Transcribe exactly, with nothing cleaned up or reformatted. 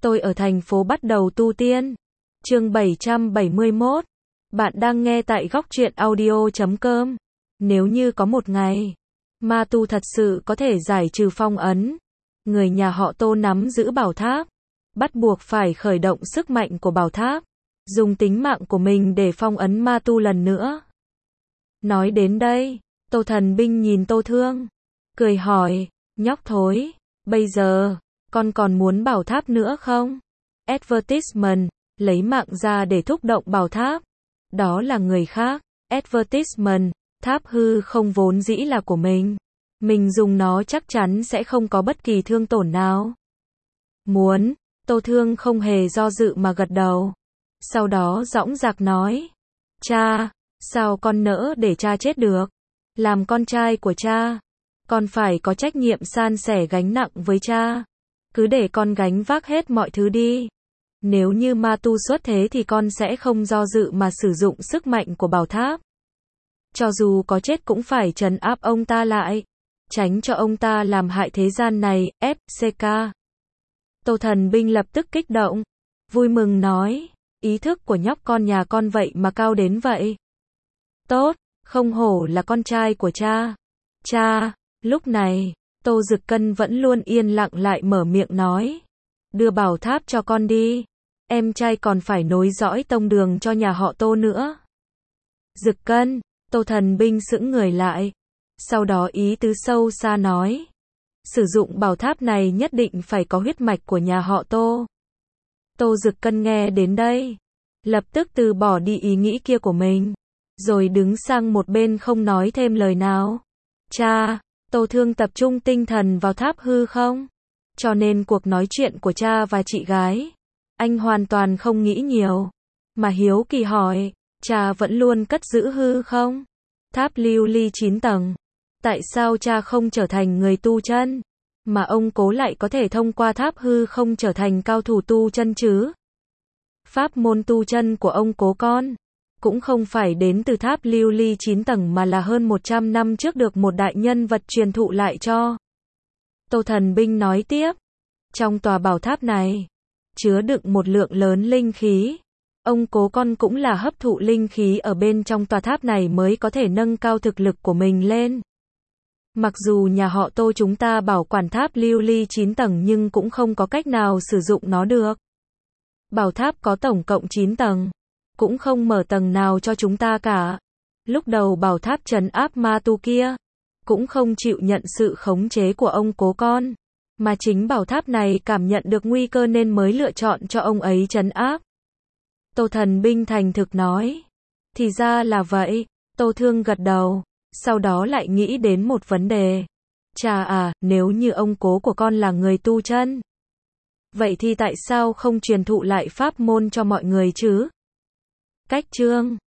Tôi ở thành phố bắt đầu tu tiên. Chương bảy trăm bảy mươi mốt. Bạn đang nghe tại góc truyện audio chấm com. Nếu như có một ngày, ma tu thật sự có thể giải trừ phong ấn, người nhà họ Tô nắm giữ bảo tháp, bắt buộc phải khởi động sức mạnh của bảo tháp, dùng tính mạng của mình để phong ấn ma tu lần nữa. Nói đến đây, Tô Thần Binh nhìn Tô Thương, cười hỏi, nhóc thối, bây giờ, con còn muốn bảo tháp nữa không? Advertisement, lấy mạng ra để thúc động bảo tháp. Đó là người khác. Advertisement, tháp hư không vốn dĩ là của mình. Mình dùng nó chắc chắn sẽ không có bất kỳ thương tổn nào. Muốn, Tô Thương không hề do dự mà gật đầu. Sau đó dõng dạc nói, cha, sao con nỡ để cha chết được? Làm con trai của cha, con phải có trách nhiệm san sẻ gánh nặng với cha. Cứ để con gánh vác hết mọi thứ đi. Nếu như ma tu xuất thế thì con sẽ không do dự mà sử dụng sức mạnh của bảo tháp. Cho dù có chết cũng phải trấn áp ông ta lại, tránh cho ông ta làm hại thế gian này. ép xê ca. Tô Thần Binh lập tức kích động, vui mừng nói, ý thức của nhóc con nhà con vậy mà cao đến vậy. Tốt, không hổ là con trai của cha. Cha, lúc này, Tô Dực Cân vẫn luôn yên lặng lại mở miệng nói, đưa bảo tháp cho con đi, em trai còn phải nối dõi tông đường cho nhà họ Tô nữa. Dực Cân, Tô Thần Binh sững người lại, sau đó ý tứ sâu xa nói, sử dụng bảo tháp này nhất định phải có huyết mạch của nhà họ Tô. Tô Dực Cân nghe đến đây, lập tức từ bỏ đi ý nghĩ kia của mình, rồi đứng sang một bên không nói thêm lời nào. Cha, Tô Thương tập trung tinh thần vào tháp hư không? Cho nên cuộc nói chuyện của cha và chị gái, anh hoàn toàn không nghĩ nhiều, mà hiếu kỳ hỏi, cha vẫn luôn cất giữ hư không? Tháp lưu ly chín tầng. Tại sao cha không trở thành người tu chân, mà ông cố lại có thể thông qua tháp hư không trở thành cao thủ tu chân chứ? Pháp môn tu chân của ông cố con cũng không phải đến từ tháp lưu ly chín tầng mà là hơn một trăm năm trước được một đại nhân vật truyền thụ lại cho. Tô Thần Binh nói tiếp, trong tòa bảo tháp này, chứa đựng một lượng lớn linh khí. Ông cố con cũng là hấp thụ linh khí ở bên trong tòa tháp này mới có thể nâng cao thực lực của mình lên. Mặc dù nhà họ Tô chúng ta bảo quản tháp lưu ly chín tầng nhưng cũng không có cách nào sử dụng nó được. Bảo tháp có tổng cộng chín tầng, cũng không mở tầng nào cho chúng ta cả. Lúc đầu bảo tháp trấn áp ma tu kia, cũng không chịu nhận sự khống chế của ông cố con, mà chính bảo tháp này cảm nhận được nguy cơ nên mới lựa chọn cho ông ấy trấn áp. Tô Thần Binh thành thực nói, thì ra là vậy. Tô Thương gật đầu, sau đó lại nghĩ đến một vấn đề. Cha à, nếu như ông cố của con là người tu chân, vậy thì tại sao không truyền thụ lại pháp môn cho mọi người chứ? Cách chương